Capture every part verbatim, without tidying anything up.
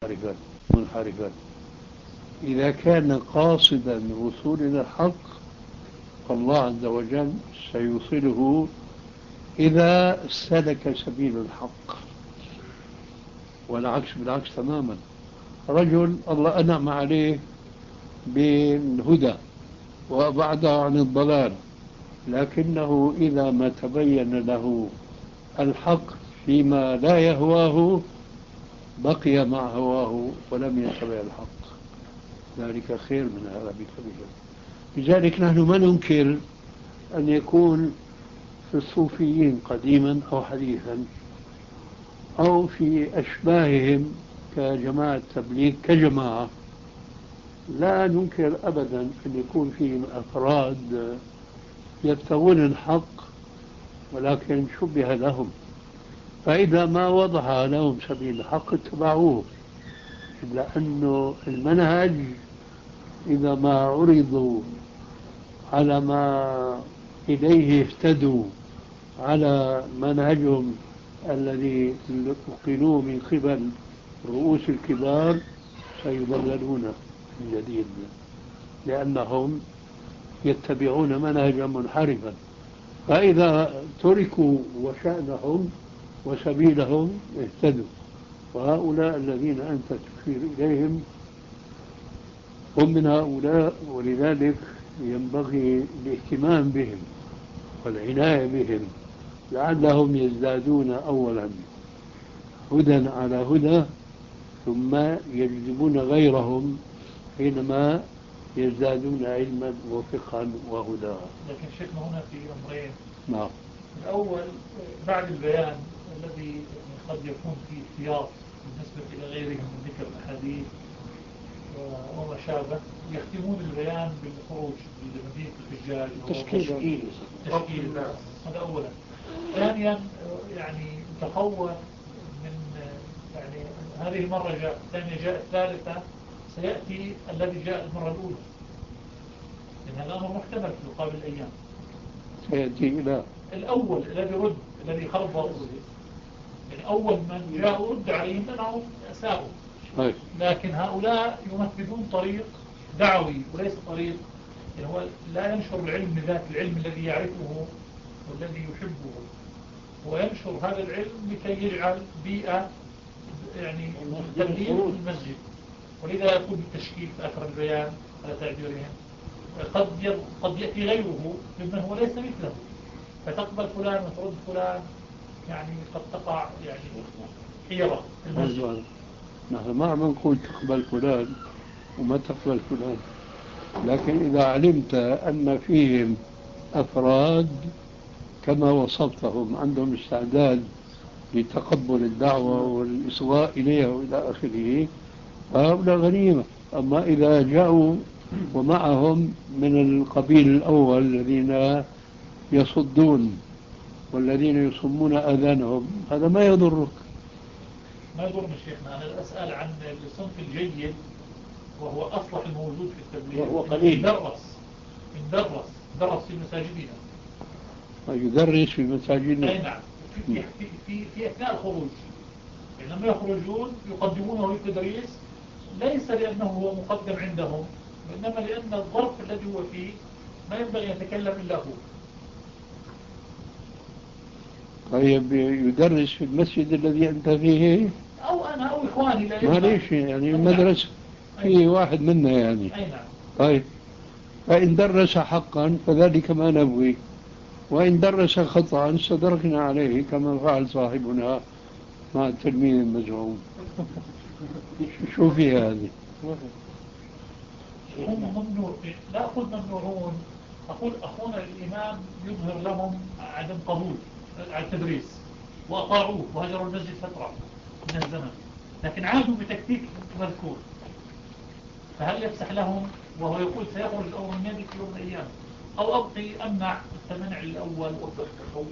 منحرفا منحرفا إذا كان قاصدا الوصول إلى الحق فالله عز وجل سيوصله إذا سلك سبيل الحق، والعكس بالعكس تماما. رجل الله أنعم عليه بالهدى وأبعده عن الضلال، لكنه إذا ما تبين له الحق فيما لا يهواه بقي مع هواه ولم يتبع الحق، ذلك خير من هذا بكثير. لذلك نحن ما ننكر أن يكون في الصوفيين قديما أو حديثا أو في أشباههم كجماعة تبليغ كجماعة، لا ننكر أبدا أن يكون فيهم أفراد يبتغون الحق ولكن شبه لهم، فإذا ما وضح لهم سبيل الحق اتبعوه، لأنه المنهج إذا ما عرضوا على ما إليه اهتدوا على منهجهم الذي نقلوه من قبل رؤوس الكبار سيضللون من جديد، لأنهم يتبعون منهجا منحرفا، فإذا تركوا وشأنهم وسبيلهم اهتدوا. وهؤلاء الذين أنت تشير إليهم هم من هؤلاء، ولذلك ينبغي الاهتمام بهم والعناية بهم لعلهم يزدادون أولا هدى على هدى ثم يجذبون غيرهم حينما يزدادون علما وفقها وهدى. لكن شيخنا هنا في أمرين. نعم. الأول بعد البيان الذي قد يكون فيه احتياط بالنسبة إلى غيرهم من ذكر الأحاديث وما شابه، يختمون البيان بالخروج بمدينة الفجاج تشكيل تشكيل هذا أولا. ثانيا يعني تخوف من يعني هذه المرة جاء، الثانية جاء، الثالثة سيأتي الذي جاء المرة الأولى، لأن هذا أمر محتمل في مقابل الأيام. سيأتي إلى الأول الذي رد، الذي خلط يعني أول من جاء رد عليهم منعهم أساءوا، لكن هؤلاء يمثلون طريق دعوي وليس طريق يعني هو لا ينشر العلم بذات العلم الذي يعرفه والذي يحبه، وينشر هذا العلم لكي يجعل بيئة يعني تبليغ في المسجد، ولذا يكون التشكيل في أثر البيان على تعبيرهم. قد قد يأتي غيره ممن هو ليس مثله فتقبل فلان وترد فلان، يعني قد تقع يعني حيرة في المسجد. نحن ما عم نقول تقبل فلان وما تقبل فلان، لكن إذا علمت أن فيهم أفراد كما وصفتهم عندهم استعداد لتقبل الدعوة والإصغاء إليها وإلى آخره فهؤلاء غنيمة. أما إذا جاءوا ومعهم من القبيل الأول الذين يصدون والذين يصمون آذانهم هذا ما يضرك. ما يضرني شيخنا، أنا أسأل عن الصنف الجيد وهو أصلح الموجود في التبليغ وهو قليل. يدرس يدرس درس في مساجدنا. يدرس في مساجدنا. أي نعم. في, في, في, في أثناء الخروج يعني لما يخرجون يقدمونه للتدريس، ليس لأنه هو مقدم عندهم، وإنما لأن الظرف الذي هو فيه ما ينبغي أن يتكلم إلا هو. طيب يدرس في المسجد الذي أنت فيه أو أنا أو إخواني لا ما ليش يعني المدرسة في واحد منا يعني. أي نعم. طيب فإن درس حقا فذلك ما نبغي، وإن درس خطأ استدركنا عليه كما فعل صاحبنا مع التلميذ المزعوم. شو في هذه؟ هم ممنوع، لا أقول ممنوعون، أقول أخونا الإمام يظهر لهم عدم قبول على التدريس وأطاعوه وهجروا المسجد فترة من الزمن، لكن عادوا بتكتيك مذكور، فهل يفسح لهم وهو يقول سيخرج الأول من يدي في يوم من الأيام، أو أبقي أمنع التمنع الأول؟ وضح تخوف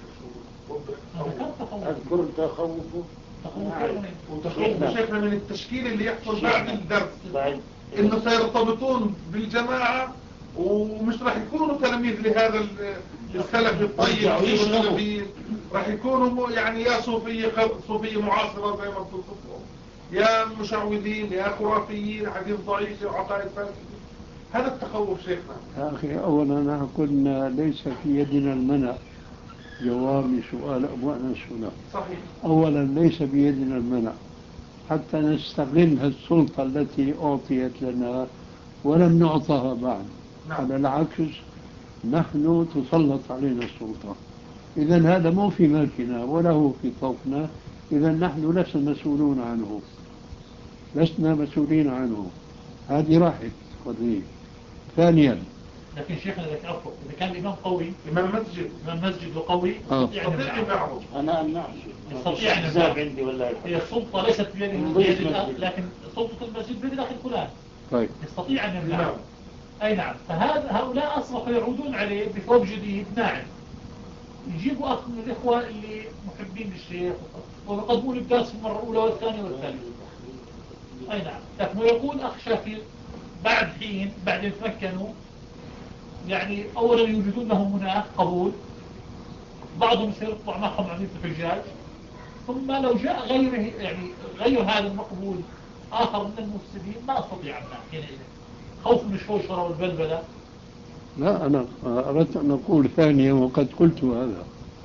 أذكر تخوفه وتخوف شكل من التشكيل اللي يحصل بعد الدرس إنه سيرتبطون بالجماعة ومش راح يكونوا تلاميذ لهذا السلف الطيب السلفي، راح يكونوا يعني يا صوفية صوفية معاصرة زي ما بتوصفوا، يا مشعوذين يا خرافيين حديث ضعيف وعقائد فاسدة. هذا التخوف شيخنا. يا أخي أولا قلنا ليس في يدنا المنع. جواب سؤال أبو أنس هنا. صحيح. أولا ليس بيدنا المنع حتى نستغل السلطة التي أعطيت لنا ولم نعطها بعد. نعم. على العكس نحن تسلط علينا السلطة، إذا هذا مو في ملكنا ولا هو في طوقنا، إذا نحن لسنا مسؤولون عنه، لسنا مسؤولين عنه. هذه راحت قضية. ثانيا لكن شيخنا لك أفضل إذا كان الإمام قوي، إمام مسجد إمام مسجد وقوي يستطيع أن يمنعه. أنا أمنع يستطيع أن يمنعه عندي ولا هي السلطة ليست بيد الأخ، لكن سلطة المسجد بيد الأخ فلان. طيب. يستطيع أن يمنعه. أي نعم. فهذا هؤلاء أصبحوا يعودون عليه بثوب جديد ناعم. يجيبوا أخ من الإخوة اللي محبين للشيخ ويقدمون الدرس المرة الأولى والثانية والثالثة. أي نعم. لكن يقول أخ شاكر بعد حين بعد أن تمكنوا يعني أولا يوجدون لهم مناخ قبول، بعضهم يصير يطلع معهم عملية الحجاج، ثم لو جاء غيره يعني غير هذا المقبول آخر من المفسدين ما أستطيع أمنع حينئذ خوف من الشوشرة والبلبلة. لا، أنا أردت أن أقول ثانيا وقد قلت هذا،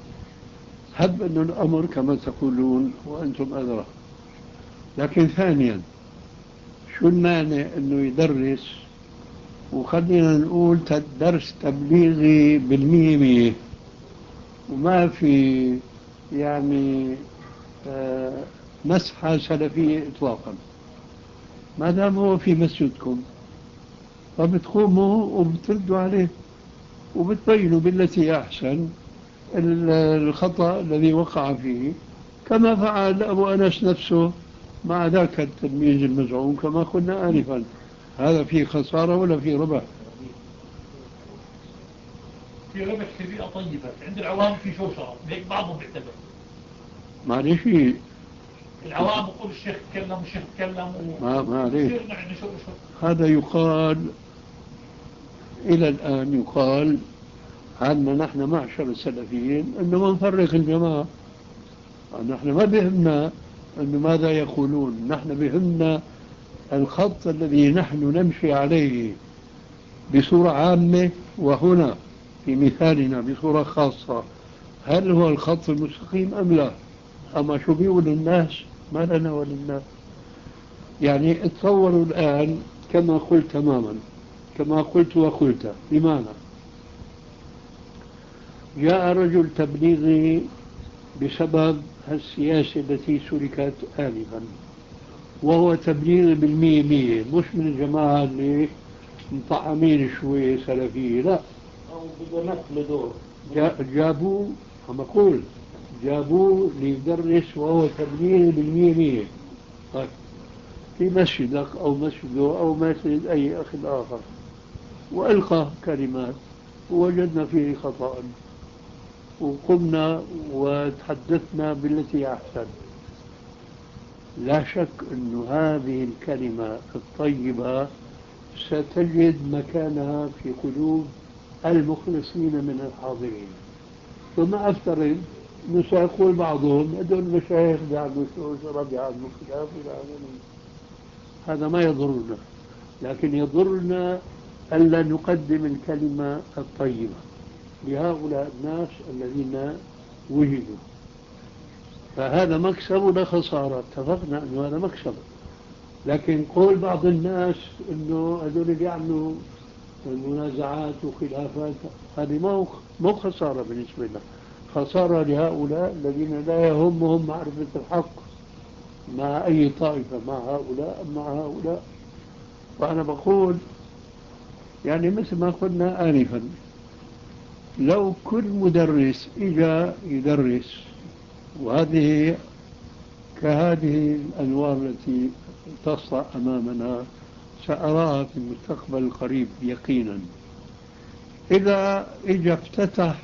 هب أن الأمر كما تقولون وأنتم أدرى، لكن ثانيا شو المانع أنه يدرس وخلينا نقول درس تبليغي بالمية مية وما في يعني آه مسحة سلفية إطلاقا، ما دام هو في مسجدكم فبتقوموا وبتردوا عليه وبتبينوا بالتي أحسن الخطأ الذي وقع فيه، كما فعل أبو أنس نفسه مع ذاك التلميذ المزعوم كما قلنا آنفا. هذا فيه خسارة ولا فيه ربح؟ في ربح في بيئة طيبة، عند العوام في شوشرة، هيك بعضهم بيعتبر. معلش العوام يقول الشيخ تكلم والشيخ تكلم ما معلش و... هذا يقال إلى الآن، يقال عنا نحن معشر السلفيين أنه ما نفرق الجماعة، نحن ما بهمنا أنه ماذا يقولون، نحن بهمنا الخط الذي نحن نمشي عليه بصورة عامة، وهنا في مثالنا بصورة خاصة هل هو الخط المستقيم أم لا؟ أما شو بيقول الناس ما لنا وللناس. يعني تصوروا الآن كما قلت تماما كما قلت وقلت، بمعنى جاء رجل تبليغي بسبب السياسة التي سلكت آنفا، وهو تبليغ بالمية مية، مش من الجماعة اللي مطعمين شوية سلفية، لا، أو بنقل دور جابوه هم أقول جابوه ليدرس وهو تبليغ بالمية مية. طيب في مسجدك أو مسجده أو مسجد أي أخ آخر وألقى كلمات ووجدنا فيه خطأ وقمنا وتحدثنا بالتي أحسن، لا شك أن هذه الكلمة الطيبة ستجد مكانها في قلوب المخلصين من الحاضرين. ثم أفترض أنه سيقول بعضهم هذول المشايخ بيعملوا شو بيعملوا خلاف إلى آخره، هذا ما يضرنا، لكن يضرنا ألا نقدم الكلمة الطيبة لهؤلاء الناس الذين وجدوا، فهذا مكسب ولا خسارة، اتفقنا أنه هذا مكسب. لكن قول بعض الناس أنه هذول اللي يعملوا منازعات وخلافات هذه مو مو خسارة بالنسبة لنا، خسارة لهؤلاء الذين لا يهمهم معرفة الحق مع أي طائفة، مع هؤلاء مع هؤلاء. وأنا بقول يعني مثل ما قلنا آنفا، لو كل مدرس إجا يدرس وهذه كهذه الأنوار التي تسطع أمامنا سأراها في المستقبل القريب يقينا، إذا إجا افتتح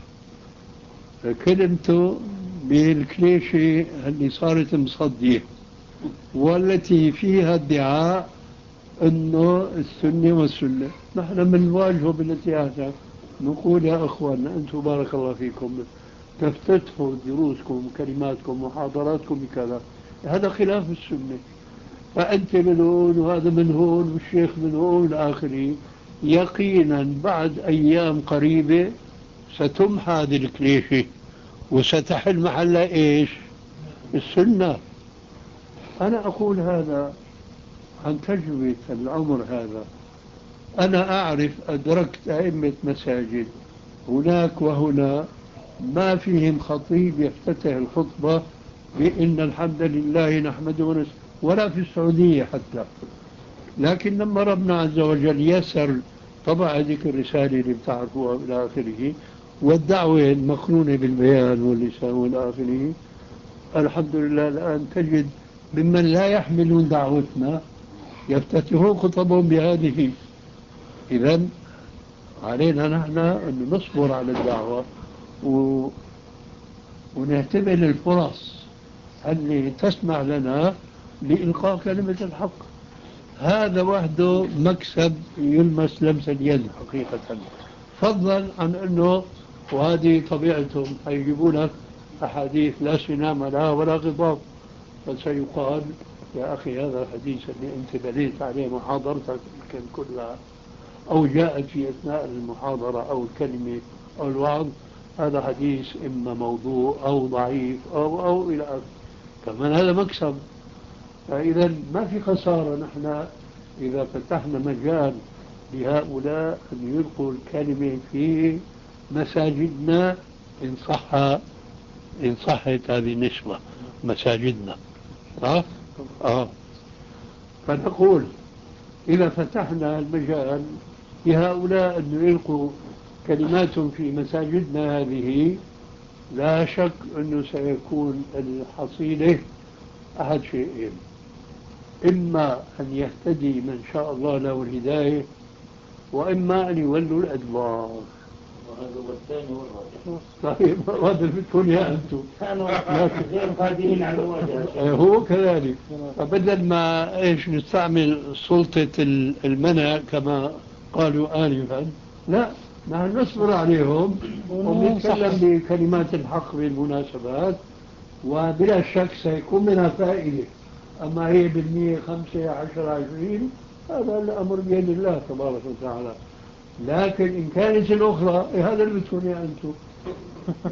كلمته بالكليشة اللي صارت مصدية والتي فيها ادعاء أنه السنة والسنة، نحن من واجهه بالتي أحسن نقول يا أخواننا أنتم بارك الله فيكم تفتتحوا دروسكم وكلماتكم ومحاضراتكم بكذا، هذا خلاف السنة. فأنت من هون وهذا من هون والشيخ من هون إلى آخره. يقينا بعد أيام قريبة ستمحى هذه الكليشة وستحل محلها إيش؟ السنة. أنا أقول هذا عن تجربة العمر هذا. أنا أعرف أدركت أئمة مساجد هناك وهنا ما فيهم خطيب يفتتح الخطبة بإن الحمد لله نحمده ونستعينه، ولا في السعودية حتى. لكن لما ربنا عز وجل يسر طبع هذيك الرسالة اللي بتعرفوها إلى آخره، والدعوة المقرونة بالبيان واللسان والى آخره، الحمد لله الآن تجد ممن لا يحملون دعوتنا يفتتحون خطبهم بهذه. إذن علينا نحن أن نصبر على الدعوة و... ونهتمل الفرص اللي تسمع لنا لإلقاء كلمة الحق. هذا وحده مكسب يلمس لمس اليد حقيقة، فضلا عن أنه وهذه طبيعتهم هيجيبوا لك أحاديث لا سنام لها ولا غضاب، فسيقال يا أخي هذا الحديث اللي أنت بنيت عليه محاضرتك كان كلها أو جاءت في أثناء المحاضرة أو الكلمة أو الوعظ، هذا حديث إما موضوع أو ضعيف أو أو إلى آخره. كمان هذا مكسب. فإذا ما في خسارة نحن إذا فتحنا مجال لهؤلاء أن يلقوا الكلمة في مساجدنا، إن صح إن صحت هذه النسبة مساجدنا. أه؟ أه. فنقول إذا فتحنا المجال لهؤلاء أن يلقوا كلماتهم في مساجدنا هذه، لا شك أنه سيكون الحصيلة أحد شيئين: إما أن يهتدي من شاء الله له الهداية، وإما أن يولوا الأدبار. وهذا هو الثاني والرابع. طيب هذا بتكون يا أنتم كانوا غير قادرين على المواجهة. هو كذلك. فبدل ما إيش نستعمل سلطة المنع كما قالوا آنفا، لا، نحن نصبر عليهم ونتكلم بكلمات الحق بالمناسبات، وبلا شك سيكون منها فائدة. أما هي بالمية خمسة عشر عشرين هذا الأمر بيد الله تبارك وتعالى. لكن إن كانت الأخرى هذا اللي بتكون يا أنتم